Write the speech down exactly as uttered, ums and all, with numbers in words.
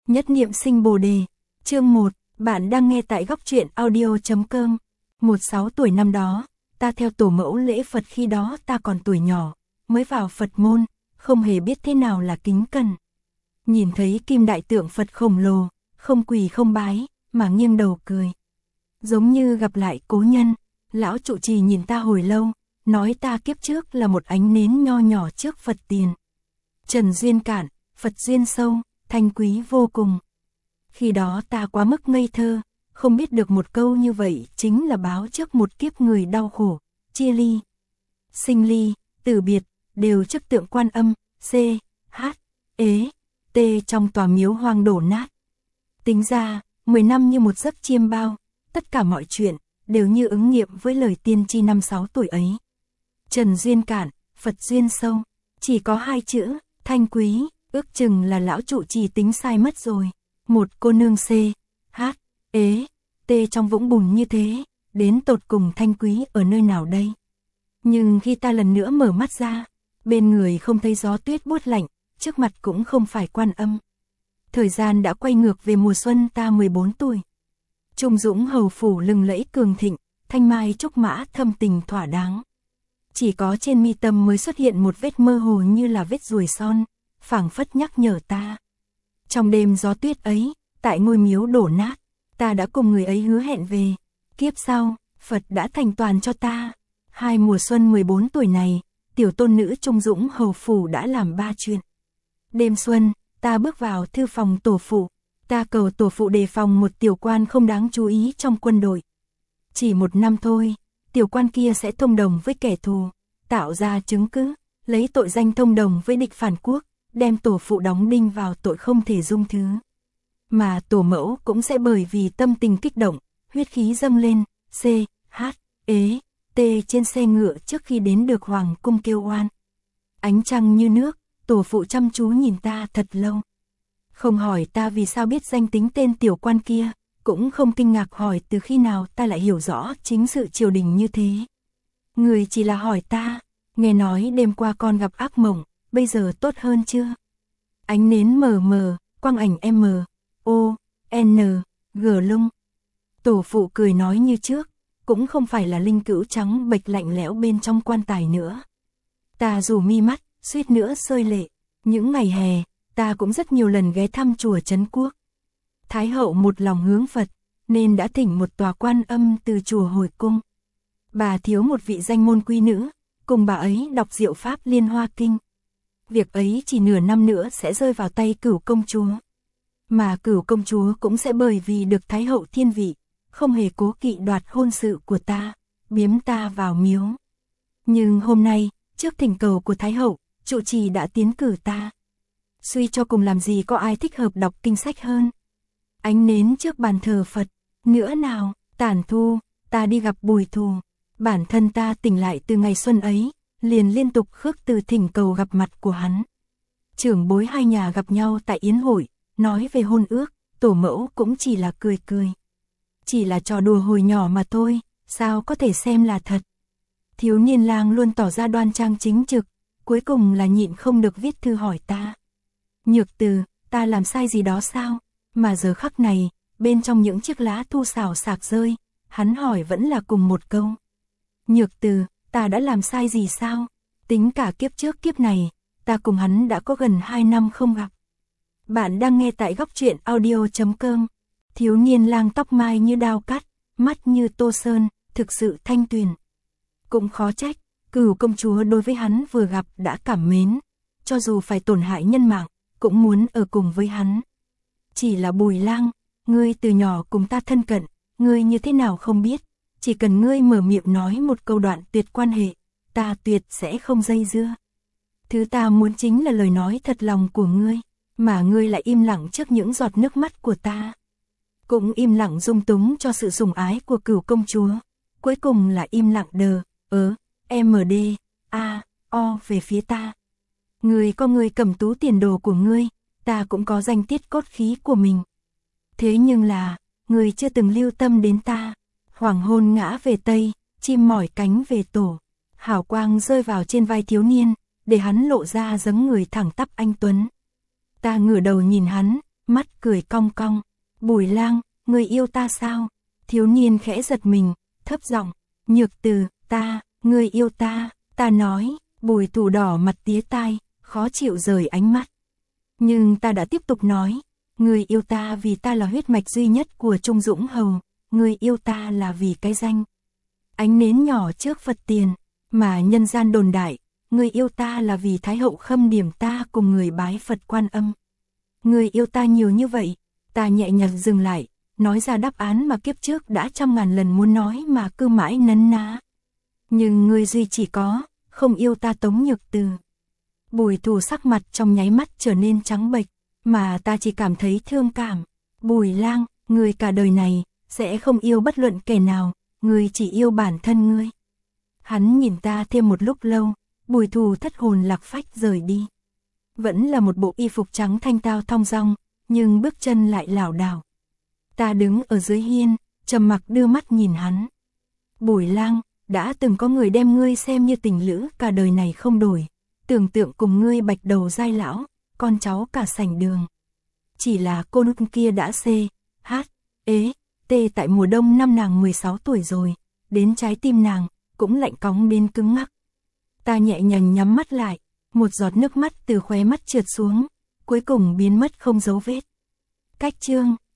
Nhất niệm sinh Bồ đề. Chương một, bạn đang nghe tại góc truyện audio chấm com. Một sáu tuổi năm đó, ta theo tổ mẫu lễ Phật, khi đó ta còn tuổi nhỏ, mới vào Phật môn, không hề biết thế nào là kính cẩn. Nhìn thấy kim đại tượng Phật khổng lồ, không quỳ không bái, mà nghiêng đầu cười. Giống như gặp lại cố nhân, lão trụ trì nhìn ta hồi lâu, nói ta kiếp trước là một ánh nến nho nhỏ trước Phật tiền. Trần duyên cạn, Phật duyên sâu, thanh quý vô cùng. Khi đó ta quá mức ngây thơ, không biết được một câu như vậy chính là báo trước một kiếp người đau khổ, chia ly, sinh ly, tử biệt, đều trước tượng Quan Âm, C, H, ế, T trong tòa miếu hoang đổ nát. Tính ra, mười năm như một giấc chiêm bao, tất cả mọi chuyện đều như ứng nghiệm với lời tiên tri năm sáu tuổi ấy. Trần duyên cạn, Phật duyên sâu, chỉ có hai chữ, thanh quý, ước chừng là lão trụ trì tính sai mất rồi. Một cô nương C, H, ế, T trong vũng bùn như thế, đến tột cùng thanh quý ở nơi nào đây? Nhưng khi ta lần nữa mở mắt ra, bên người không thấy gió tuyết buốt lạnh, trước mặt cũng không phải Quan Âm. Thời gian đã quay ngược về mùa xuân ta mười bốn tuổi. Trung dũng hầu phủ lừng lẫy cường thịnh, thanh mai trúc mã thâm tình thỏa đáng. Chỉ có trên mi tâm mới xuất hiện một vết mơ hồ như là vết ruồi son, phảng phất nhắc nhở ta. Trong đêm gió tuyết ấy, tại ngôi miếu đổ nát, ta đã cùng người ấy hứa hẹn về. Kiếp sau, Phật đã thành toàn cho ta. Hai mùa xuân mười bốn tuổi này, tiểu tôn nữ Trung dũng hầu phủ đã làm ba chuyện. Đêm xuân, ta bước vào thư phòng tổ phụ. Ta cầu tổ phụ đề phòng một tiểu quan không đáng chú ý trong quân đội. Chỉ một năm thôi, tiểu quan kia sẽ thông đồng với kẻ thù, tạo ra chứng cứ, lấy tội danh thông đồng với địch phản quốc, đem tổ phụ đóng đinh vào tội không thể dung thứ. Mà tổ mẫu cũng sẽ bởi vì tâm tình kích động, huyết khí dâng lên, C, H, ế, T trên xe ngựa trước khi đến được hoàng cung kêu oan. Ánh trăng như nước, tổ phụ chăm chú nhìn ta thật lâu. Không hỏi ta vì sao biết danh tính tên tiểu quan kia, cũng không kinh ngạc hỏi từ khi nào ta lại hiểu rõ chính sự triều đình như thế. Người chỉ là hỏi ta, nghe nói đêm qua con gặp ác mộng, bây giờ tốt hơn chưa? Ánh nến mờ mờ, quang ảnh M, O, N, G lung. Tổ phụ cười nói như trước, cũng không phải là linh cữu trắng bệch lạnh lẽo bên trong quan tài nữa. Ta rủ mi mắt, suýt nữa rơi lệ. Những ngày hè, ta cũng rất nhiều lần ghé thăm chùa Trấn Quốc. Thái hậu một lòng hướng Phật, nên đã thỉnh một tòa Quan Âm từ chùa hồi cung. Bà thiếu một vị danh môn quý nữ, cùng bà ấy đọc diệu pháp Liên Hoa Kinh. Việc ấy chỉ nửa năm nữa sẽ rơi vào tay Cửu công chúa. Mà Cửu công chúa cũng sẽ bởi vì được Thái hậu thiên vị, không hề cố kỵ đoạt hôn sự của ta, biếm ta vào miếu. Nhưng hôm nay, trước thỉnh cầu của Thái hậu, trụ trì đã tiến cử ta. Suy cho cùng làm gì có ai thích hợp đọc kinh sách hơn. Ánh nến trước bàn thờ Phật, nữa nào, tản thu, ta đi gặp Bùi Thù. Bản thân ta tỉnh lại từ ngày xuân ấy, liền liên tục khước từ thỉnh cầu gặp mặt của hắn. Trưởng bối hai nhà gặp nhau tại yến hội, nói về hôn ước, tổ mẫu cũng chỉ là cười cười. Chỉ là trò đùa hồi nhỏ mà thôi, sao có thể xem là thật. Thiếu niên lang luôn tỏ ra đoan trang chính trực, cuối cùng là nhịn không được viết thư hỏi ta. Nhược Từ, ta làm sai gì đó sao? Mà giờ khắc này, bên trong những chiếc lá thu xào xạc rơi, hắn hỏi vẫn là cùng một câu. Nhược Từ, ta đã làm sai gì sao? Tính cả kiếp trước kiếp này, ta cùng hắn đã có gần hai năm không gặp. Bạn đang nghe tại góc truyện audio chấm com. Thiếu niên lang tóc mai như đao cắt, mắt như tô sơn, thực sự thanh tuyền. Cũng khó trách, Cửu công chúa đối với hắn vừa gặp đã cảm mến, cho dù phải tổn hại nhân mạng, cũng muốn ở cùng với hắn. Chỉ là Bùi lang, ngươi từ nhỏ cùng ta thân cận, ngươi như thế nào không biết, chỉ cần ngươi mở miệng nói một câu đoạn tuyệt quan hệ, ta tuyệt sẽ không dây dưa. Thứ ta muốn chính là lời nói thật lòng của ngươi, mà ngươi lại im lặng trước những giọt nước mắt của ta. Cũng im lặng dung túng cho sự sủng ái của Cửu công chúa, cuối cùng là im lặng đờ, ớ, M D, A, O về phía ta. Ngươi có người cầm tú tiền đồ của ngươi, ta cũng có danh tiết cốt khí của mình. Thế nhưng là, ngươi chưa từng lưu tâm đến ta. Hoàng hôn ngã về Tây, chim mỏi cánh về tổ. Hào quang rơi vào trên vai thiếu niên, để hắn lộ ra dáng người thẳng tắp anh tuấn. Ta ngửa đầu nhìn hắn, mắt cười cong cong. Bùi Lang, người yêu ta sao? Thiếu niên khẽ giật mình, thấp giọng, Nhược Từ, ta, người yêu ta, ta nói. Bùi Thủ đỏ mặt tía tai, khó chịu rời ánh mắt. Nhưng ta đã tiếp tục nói, người yêu ta vì ta là huyết mạch duy nhất của Trung Dũng Hầu, người yêu ta là vì cái danh. Ánh nến nhỏ trước Phật tiền, mà nhân gian đồn đại, người yêu ta là vì Thái hậu khâm điểm ta cùng người bái Phật Quan Âm. Người yêu ta nhiều như vậy, ta nhẹ nhàng dừng lại, nói ra đáp án mà kiếp trước đã trăm ngàn lần muốn nói mà cứ mãi nấn ná. Nhưng người duy chỉ có, không yêu ta Tống Nhược Từ. Bùi Thủ sắc mặt trong nháy mắt trở nên trắng bệch, mà ta chỉ cảm thấy thương cảm. Bùi Lang, người cả đời này, sẽ không yêu bất luận kẻ nào, người chỉ yêu bản thân ngươi. Hắn nhìn ta thêm một lúc lâu, Bùi Thủ thất hồn lạc phách rời đi. Vẫn là một bộ y phục trắng thanh tao thong dong, nhưng bước chân lại lảo đảo. Ta đứng ở dưới hiên, trầm mặc đưa mắt nhìn hắn. Bùi Lang, đã từng có người đem ngươi xem như tình lữ cả đời này không đổi. Tưởng tượng cùng ngươi bạch đầu giai lão, con cháu cả sảnh đường. Chỉ là cô nút kia đã xê, hát, ế, tê tại mùa đông năm nàng mười sáu tuổi rồi, đến trái tim nàng, cũng lạnh cóng đến cứng ngắc. Ta nhẹ nhàng nhắm mắt lại, một giọt nước mắt từ khóe mắt trượt xuống, cuối cùng biến mất không dấu vết. Cách chương